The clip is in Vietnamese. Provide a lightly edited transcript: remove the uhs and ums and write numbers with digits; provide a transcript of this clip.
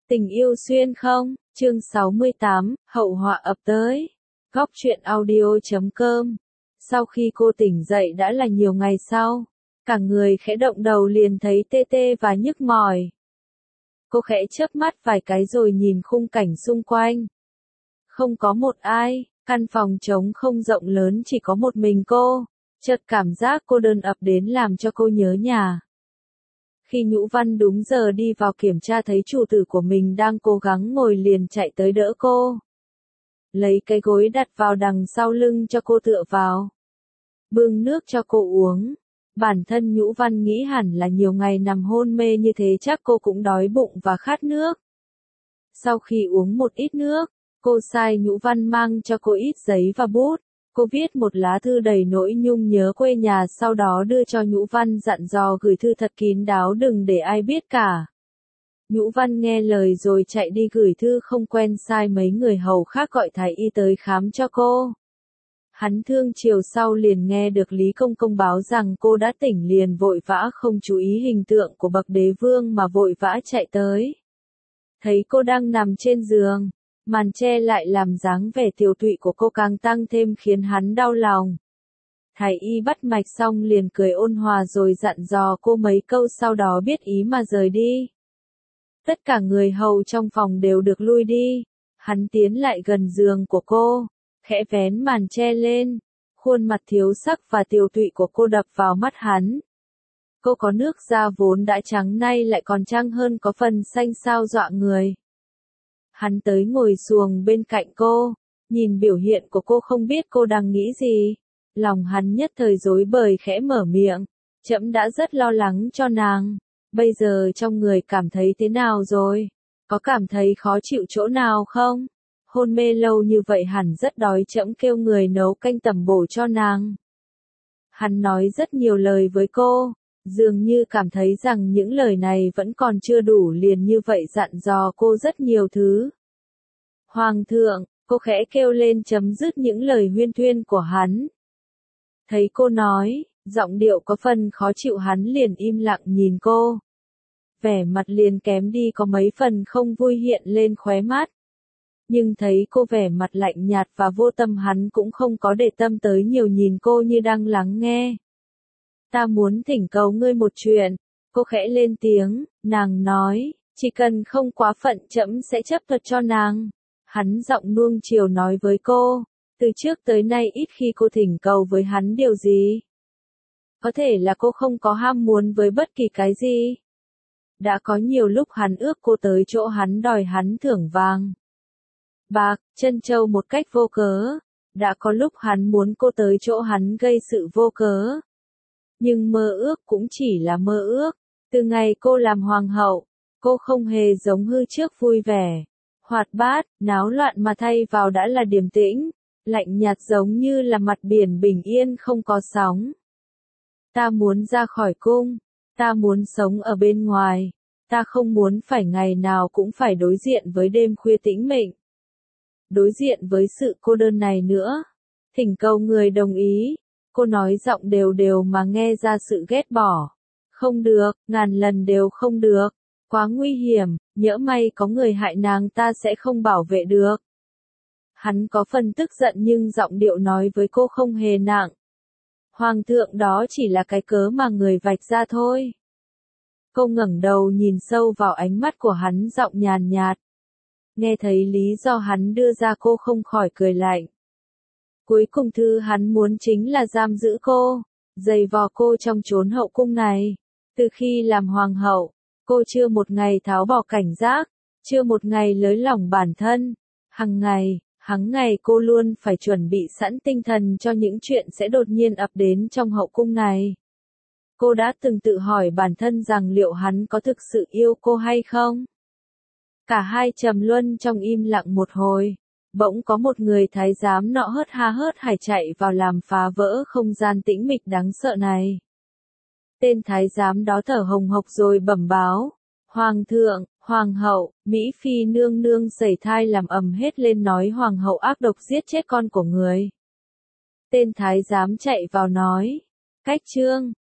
Tình yêu xuyên không, chương 68, hậu họa ập tới. Góc truyện audio.com. Sau khi cô tỉnh dậy đã là nhiều ngày sau, cả người khẽ động đầu liền thấy tê tê và nhức mỏi. Cô khẽ chớp mắt vài cái rồi nhìn khung cảnh xung quanh. Không có một ai, căn phòng trống không rộng lớn chỉ có một mình cô, chợt cảm giác cô đơn ập đến làm cho cô nhớ nhà. Khi Nhũ Văn đúng giờ đi vào kiểm tra thấy chủ tử của mình đang cố gắng ngồi liền chạy tới đỡ cô. Lấy cái gối đặt vào đằng sau lưng cho cô tựa vào. Bưng nước cho cô uống. Bản thân Nhũ Văn nghĩ hẳn là nhiều ngày nằm hôn mê như thế chắc cô cũng đói bụng và khát nước. Sau khi uống một ít nước, cô sai Nhũ Văn mang cho cô ít giấy và bút. Cô viết một lá thư đầy nỗi nhung nhớ quê nhà sau đó đưa cho Nhũ Văn dặn dò gửi thư thật kín đáo đừng để ai biết cả. Nhũ Văn nghe lời rồi chạy đi gửi thư không quen sai mấy người hầu khác gọi thái y tới khám cho cô. Hắn thương chiều sau liền nghe được Lý Công Công báo rằng cô đã tỉnh liền vội vã không chú ý hình tượng của bậc đế vương mà vội vã chạy tới. Thấy cô đang nằm trên giường. Màn che lại làm dáng vẻ tiều tụy của cô càng tăng thêm khiến hắn đau lòng. Thái y bắt mạch xong liền cười ôn hòa rồi dặn dò cô mấy câu sau đó biết ý mà rời đi. Tất cả người hầu trong phòng đều được lui đi. Hắn tiến lại gần giường của cô, khẽ vén màn che lên. Khuôn mặt thiếu sắc và tiều tụy của cô đập vào mắt hắn. Cô có nước da vốn đã trắng nay lại còn trắng hơn có phần xanh xao dọa người. Hắn tới ngồi xuồng bên cạnh cô, nhìn biểu hiện của cô không biết cô đang nghĩ gì. Lòng hắn nhất thời rối bời khẽ mở miệng, trẫm đã rất lo lắng cho nàng, bây giờ trong người cảm thấy thế nào rồi? Có cảm thấy khó chịu chỗ nào không? Hôn mê lâu như vậy hẳn rất đói trẫm kêu người nấu canh tẩm bổ cho nàng. Hắn nói rất nhiều lời với cô, dường như cảm thấy rằng những lời này vẫn còn chưa đủ liền như vậy dặn dò cô rất nhiều thứ. Hoàng thượng, cô khẽ kêu lên chấm dứt những lời huyên thuyên của hắn. Thấy cô nói, giọng điệu có phần khó chịu hắn liền im lặng nhìn cô. Vẻ mặt liền kém đi có mấy phần không vui hiện lên khóe mắt. Nhưng thấy cô vẻ mặt lạnh nhạt và vô tâm hắn cũng không có để tâm tới nhiều nhìn cô như đang lắng nghe. Ta muốn thỉnh cầu ngươi một chuyện, cô khẽ lên tiếng, nàng nói, chỉ cần không quá phận trẫm sẽ chấp thuận cho nàng. Hắn giọng nuông chiều nói với cô, từ trước tới nay ít khi cô thỉnh cầu với hắn điều gì. Có thể là cô không có ham muốn với bất kỳ cái gì. Đã có nhiều lúc hắn ước cô tới chỗ hắn đòi hắn thưởng vàng, bạc, trân châu một cách vô cớ. Đã có lúc hắn muốn cô tới chỗ hắn gây sự vô cớ. Nhưng mơ ước cũng chỉ là mơ ước. Từ ngày cô làm hoàng hậu, cô không hề giống hư trước vui vẻ, hoạt bát, náo loạn mà thay vào đã là điềm tĩnh, lạnh nhạt giống như là mặt biển bình yên không có sóng. Ta muốn ra khỏi cung, ta muốn sống ở bên ngoài, ta không muốn phải ngày nào cũng phải đối diện với đêm khuya tĩnh mịch. Đối diện với sự cô đơn này nữa. Thỉnh cầu người đồng ý. Cô nói giọng đều đều mà nghe ra sự ghét bỏ. Không được, ngàn lần đều không được. Quá nguy hiểm, nhỡ may có người hại nàng ta sẽ không bảo vệ được. Hắn có phần tức giận nhưng giọng điệu nói với cô không hề nặng. Hoàng thượng đó chỉ là cái cớ mà người vạch ra thôi. Cô ngẩng đầu nhìn sâu vào ánh mắt của hắn giọng nhàn nhạt. Nghe thấy lý do hắn đưa ra cô không khỏi cười lạnh. Cuối cùng thứ hắn muốn chính là giam giữ cô, giày vò cô trong chốn hậu cung này. Từ khi làm hoàng hậu, cô chưa một ngày tháo bỏ cảnh giác, chưa một ngày lới lỏng bản thân. Hằng ngày cô luôn phải chuẩn bị sẵn tinh thần cho những chuyện sẽ đột nhiên ập đến trong hậu cung này. Cô đã từng tự hỏi bản thân rằng liệu hắn có thực sự yêu cô hay không? Cả hai trầm luân trong im lặng một hồi. Bỗng có một người thái giám nọ hớt ha hớt hải chạy vào làm phá vỡ không gian tĩnh mịch đáng sợ này. Tên thái giám đó thở hồng hộc rồi bẩm báo. Hoàng thượng, hoàng hậu, Mỹ Phi nương nương sẩy thai làm ầm hết lên nói hoàng hậu ác độc giết chết con của người. Tên thái giám chạy vào nói. Cách trương,